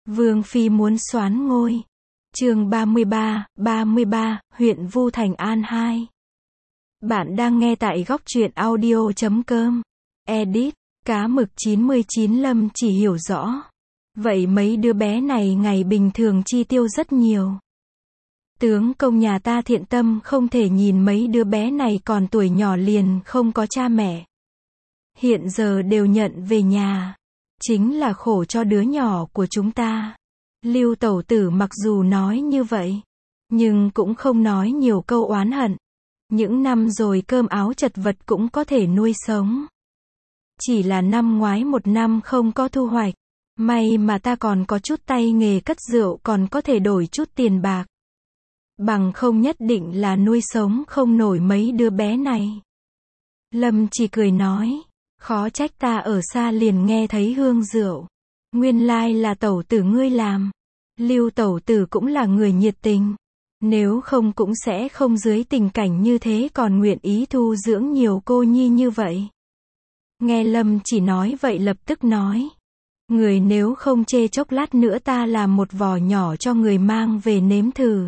Vương phi muốn soán ngôi. Chương 33, huyện Vu Thành An 2. Bạn đang nghe tại góc truyện audio.com. Edit, cá mực 99 Lâm chỉ hiểu rõ. Vậy mấy đứa bé này ngày bình thường chi tiêu rất nhiều. Tướng công nhà ta thiện tâm không thể nhìn mấy đứa bé này còn tuổi nhỏ liền không có cha mẹ. Hiện giờ đều nhận về nhà. Chính là khổ cho đứa nhỏ của chúng ta. Lưu tẩu tử mặc dù nói như vậy, nhưng cũng không nói nhiều câu oán hận. Những năm rồi cơm áo chật vật cũng có thể nuôi sống. Chỉ là năm ngoái một năm không có thu hoạch. May mà ta còn có chút tay nghề cất rượu còn có thể đổi chút tiền bạc. Bằng không nhất định là nuôi sống không nổi mấy đứa bé này. Lâm chỉ cười nói, khó trách ta ở xa liền nghe thấy hương rượu. Nguyên lai là tẩu tử ngươi làm. Lưu tẩu tử cũng là người nhiệt tình. Nếu không cũng sẽ không dưới tình cảnh như thế còn nguyện ý thu dưỡng nhiều cô nhi như vậy. Nghe Lâm chỉ nói vậy lập tức nói. Người nếu không chê chốc lát nữa ta làm một vò nhỏ cho người mang về nếm thử.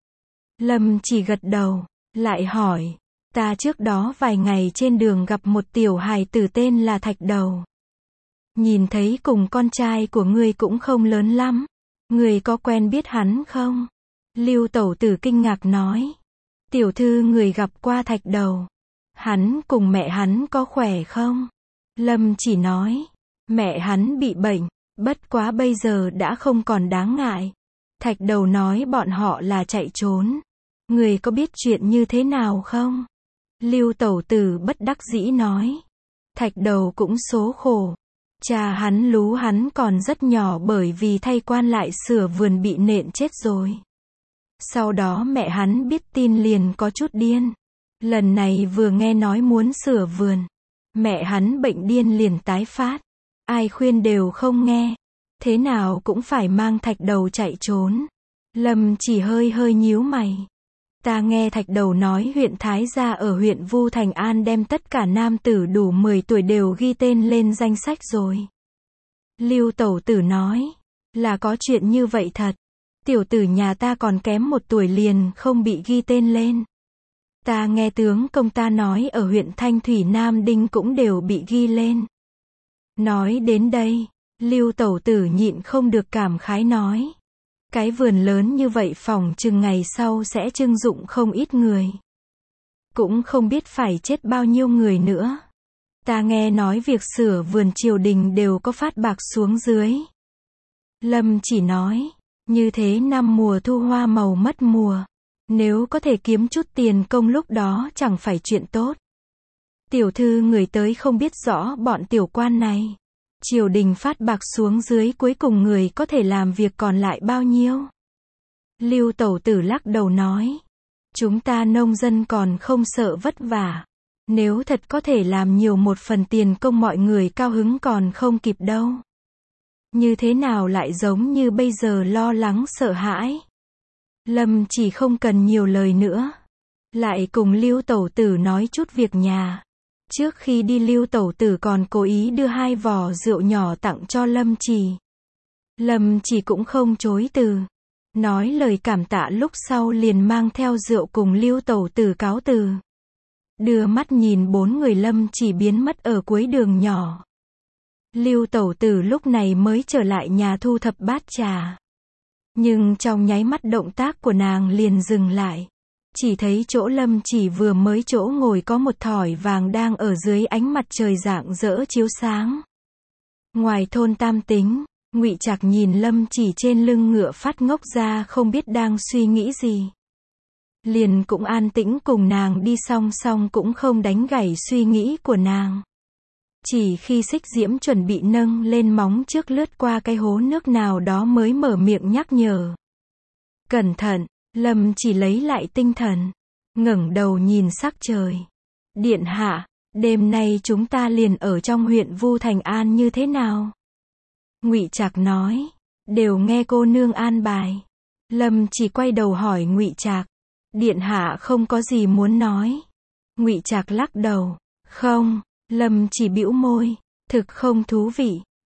Lâm chỉ gật đầu, lại hỏi. Ta trước đó vài ngày trên đường gặp một tiểu hài tử tên là Thạch Đầu. Nhìn thấy cùng con trai của ngươi cũng không lớn lắm. Ngươi có quen biết hắn không? Lưu tẩu tử kinh ngạc nói. Tiểu thư người gặp qua Thạch Đầu. Hắn cùng mẹ hắn có khỏe không? Lâm chỉ nói. Mẹ hắn bị bệnh, bất quá bây giờ đã không còn đáng ngại. Thạch Đầu nói bọn họ là chạy trốn. Người có biết chuyện như thế nào không? Lưu tẩu tử bất đắc dĩ nói. Thạch Đầu cũng số khổ. Cha hắn lú hắn còn rất nhỏ bởi vì thay quan lại sửa vườn bị nện chết rồi. Sau đó mẹ hắn biết tin liền có chút điên. Lần này vừa nghe nói muốn sửa vườn. Mẹ hắn bệnh điên liền tái phát. Ai khuyên đều không nghe. Thế nào cũng phải mang Thạch Đầu chạy trốn. Lâm chỉ hơi nhíu mày. Ta nghe Thạch Đầu nói huyện Thái Gia ở huyện Vu Thành An đem tất cả nam tử đủ 10 tuổi đều ghi tên lên danh sách rồi. Lưu tẩu tử nói. Là có chuyện như vậy thật. Tiểu tử nhà ta còn kém 1 tuổi liền không bị ghi tên lên. Ta nghe tướng công ta nói ở huyện Thanh Thủy Nam Đinh cũng đều bị ghi lên. Nói đến đây, Lưu tẩu tử nhịn không được cảm khái nói. Cái vườn lớn như vậy phỏng chừng ngày sau sẽ trưng dụng không ít người. Cũng không biết phải chết bao nhiêu người nữa. Ta nghe nói việc sửa vườn triều đình đều có phát bạc xuống dưới. Lâm chỉ nói, như thế năm mùa thu hoa màu mất mùa. Nếu có thể kiếm chút tiền công lúc đó chẳng phải chuyện tốt. Tiểu thư người tới không biết rõ bọn tiểu quan này. Triều đình phát bạc xuống dưới cuối cùng người có thể làm việc còn lại bao nhiêu? Lưu tẩu tử lắc đầu nói. Chúng ta nông dân còn không sợ vất vả. Nếu thật có thể làm nhiều một phần tiền công mọi người cao hứng còn không kịp đâu. Như thế nào lại giống như bây giờ lo lắng sợ hãi? Lâm chỉ không cần nhiều lời nữa. Lại cùng Lưu tẩu tử nói chút việc nhà. Trước khi đi Lưu tẩu tử còn cố ý đưa 2 vò rượu nhỏ tặng cho Lâm chỉ. Lâm chỉ cũng không chối từ. Nói lời cảm tạ lúc sau liền mang theo rượu cùng Lưu tẩu tử cáo từ. Đưa mắt nhìn 4 người Lâm chỉ biến mất ở cuối đường nhỏ. Lưu tẩu tử lúc này mới trở lại nhà thu thập bát trà. Nhưng trong nháy mắt động tác của nàng liền dừng lại. Chỉ thấy chỗ Lâm chỉ vừa mới chỗ ngồi có một thỏi vàng đang ở dưới ánh mặt trời rạng rỡ chiếu sáng. Ngoài thôn Tam Tính, Ngụy Trạc nhìn Lâm chỉ trên lưng ngựa phát ngốc ra không biết đang suy nghĩ gì. Liền cũng an tĩnh cùng nàng đi song song cũng không đánh gãy suy nghĩ của nàng. Chỉ khi Xích Diễm chuẩn bị nâng lên móng trước lướt qua cái hố nước nào đó mới mở miệng nhắc nhở. Cẩn thận, Lâm chỉ lấy lại tinh thần. Ngẩng đầu nhìn sắc trời. Điện hạ, đêm nay chúng ta liền ở trong huyện Vu Thành An như thế nào? Ngụy Trạc nói. Đều nghe cô nương an bài. Lâm chỉ quay đầu hỏi Ngụy Trạc. Điện hạ không có gì muốn nói. Ngụy Trạc lắc đầu. Không. Lâm chỉ bĩu môi. Thực không thú vị.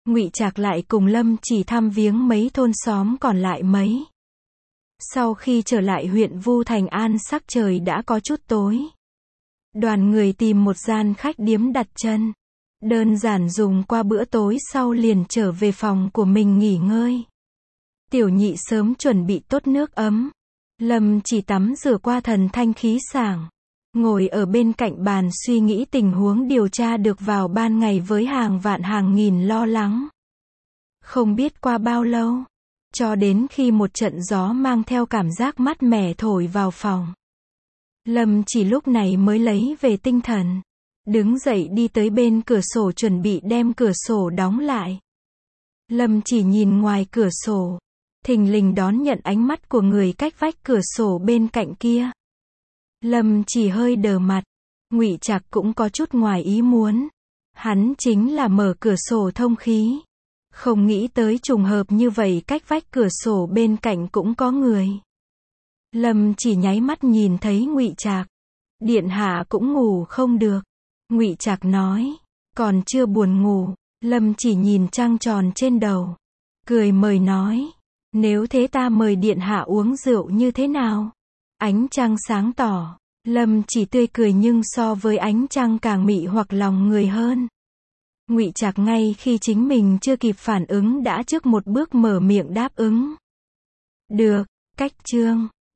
Ngụy Trạc lại cùng Lâm Chỉ thăm viếng mấy thôn xóm còn lại mấy. Sau khi trở lại huyện Vu Thành An sắc trời đã có chút tối. Đoàn người tìm một gian khách điếm đặt chân. Đơn giản dùng qua bữa tối sau liền trở về phòng của mình nghỉ ngơi. Tiểu Nhị sớm chuẩn bị tốt nước ấm. Lâm Chỉ tắm rửa qua thần thanh khí sảng. Ngồi ở bên cạnh bàn suy nghĩ tình huống điều tra được vào ban ngày với hàng vạn hàng nghìn lo lắng. Không biết qua bao lâu, cho đến khi một trận gió mang theo cảm giác mát mẻ thổi vào phòng. Lâm Chỉ lúc này mới lấy về tinh thần. Đứng dậy đi tới bên cửa sổ chuẩn bị đem cửa sổ đóng lại. Lâm Chỉ nhìn ngoài cửa sổ. Thình lình đón nhận ánh mắt của người cách vách cửa sổ bên cạnh kia. Lâm Chỉ hơi đờ mặt. Ngụy Trạc cũng có chút ngoài ý muốn. Hắn chính là mở cửa sổ thông khí. Không nghĩ tới trùng hợp như vậy cách vách cửa sổ bên cạnh cũng có người. Lâm Chỉ nháy mắt nhìn thấy Ngụy Trạc. Điện hạ cũng ngủ không được. Ngụy Trạc nói. Còn chưa buồn ngủ. Lâm Chỉ nhìn trăng tròn trên đầu. Cười mời nói. Nếu thế ta mời điện hạ uống rượu như thế nào? Ánh trăng sáng tỏ. Lâm Chỉ tươi cười nhưng so với ánh trăng càng mị hoặc lòng người hơn. Ngụy Trạc ngay khi chính mình chưa kịp phản ứng đã trước một bước mở miệng đáp ứng. Được, cách chương.